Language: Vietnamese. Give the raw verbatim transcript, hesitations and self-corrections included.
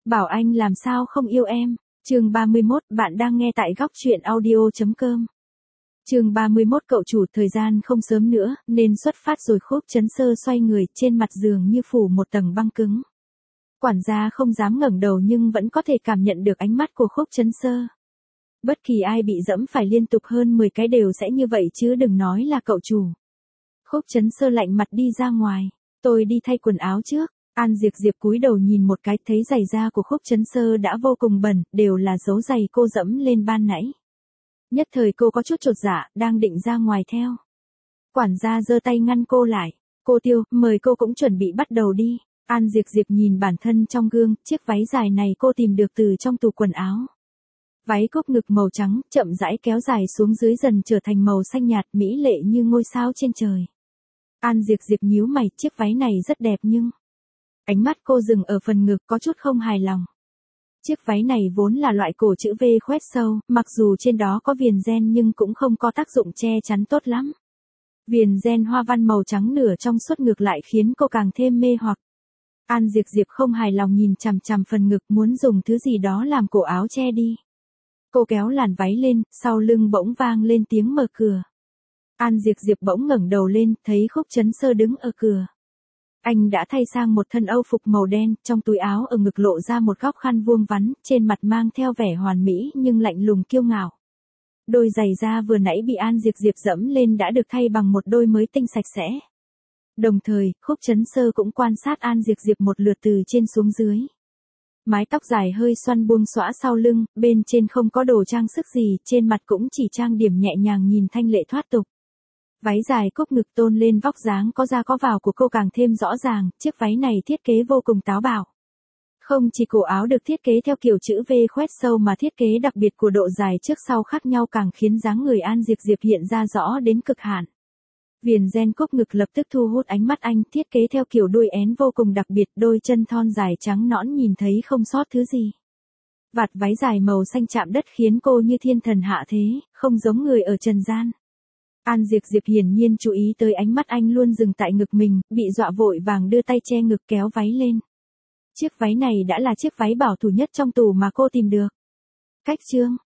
Bảo anh làm sao không yêu em. Chương ba mươi mốt, bạn đang nghe tại góc truyện audio chấm com. Chương ba mươi mốt, cậu chủ, thời gian không sớm nữa, nên xuất phát rồi. Khúc Chấn Sơ xoay người, trên mặt giường như phủ một tầng băng cứng. Quản gia không dám ngẩng đầu nhưng vẫn có thể cảm nhận được ánh mắt của Khúc Chấn Sơ. Bất kỳ ai bị dẫm phải liên tục hơn mười cái đều sẽ như vậy chứ đừng nói là cậu chủ. Khúc Chấn Sơ lạnh mặt đi ra ngoài. Tôi đi thay quần áo trước. An Diệp Diệp cúi đầu nhìn một cái, thấy giày da của Khúc Chấn Sơ đã vô cùng bẩn, đều là dấu giày cô dẫm lên ban nãy. Nhất thời cô có chút chột dạ, đang định ra ngoài theo. Quản gia giơ tay ngăn cô lại. Cô Tiêu, mời cô cũng chuẩn bị bắt đầu đi. An Diệp Diệp nhìn bản thân trong gương, chiếc váy dài này cô tìm được từ trong tủ quần áo. Váy cúc ngực màu trắng, chậm rãi kéo dài xuống dưới dần trở thành màu xanh nhạt, mỹ lệ như ngôi sao trên trời. An Diệp Diệp nhíu mày, chiếc váy này rất đẹp nhưng... Ánh mắt cô dừng ở phần ngực, có chút không hài lòng. Chiếc váy này vốn là loại cổ chữ V khoét sâu, mặc dù trên đó có viền ren nhưng cũng không có tác dụng che chắn tốt lắm. Viền ren hoa văn màu trắng nửa trong suốt ngược lại khiến cô càng thêm mê hoặc. An Diệp Diệp không hài lòng nhìn chằm chằm phần ngực, muốn dùng thứ gì đó làm cổ áo che đi. Cô kéo làn váy lên, sau lưng bỗng vang lên tiếng mở cửa. An Diệp Diệp bỗng ngẩng đầu lên, thấy Khúc Chấn Sơ đứng ở cửa. Anh đã thay sang một thân âu phục màu đen, trong túi áo ở ngực lộ ra một góc khăn vuông vắn, trên mặt mang theo vẻ hoàn mỹ nhưng lạnh lùng kiêu ngạo. Đôi giày da vừa nãy bị An Diệp Diệp dẫm lên đã được thay bằng một đôi mới tinh sạch sẽ. Đồng thời, Khúc Chấn Sơ cũng quan sát An Diệp Diệp một lượt từ trên xuống dưới. Mái tóc dài hơi xoăn buông xõa sau lưng, bên trên không có đồ trang sức gì, trên mặt cũng chỉ trang điểm nhẹ nhàng nhìn thanh lệ thoát tục. Váy dài cúc ngực tôn lên vóc dáng có ra có vào của cô càng thêm rõ ràng, chiếc váy này thiết kế vô cùng táo bạo. Không chỉ cổ áo được thiết kế theo kiểu chữ V khoét sâu mà thiết kế đặc biệt của độ dài trước sau khác nhau càng khiến dáng người An Diệp Diệp hiện ra rõ đến cực hạn. Viền ren cúc ngực lập tức thu hút ánh mắt anh, thiết kế theo kiểu đuôi én vô cùng đặc biệt, đôi chân thon dài trắng nõn nhìn thấy không sót thứ gì. Vạt váy dài màu xanh chạm đất khiến cô như thiên thần hạ thế, không giống người ở trần gian. An Diệp Diệp hiển nhiên chú ý tới ánh mắt anh luôn dừng tại ngực mình, bị dọa vội vàng đưa tay che ngực kéo váy lên. Chiếc váy này đã là chiếc váy bảo thủ nhất trong tủ mà cô tìm được. Cách chương,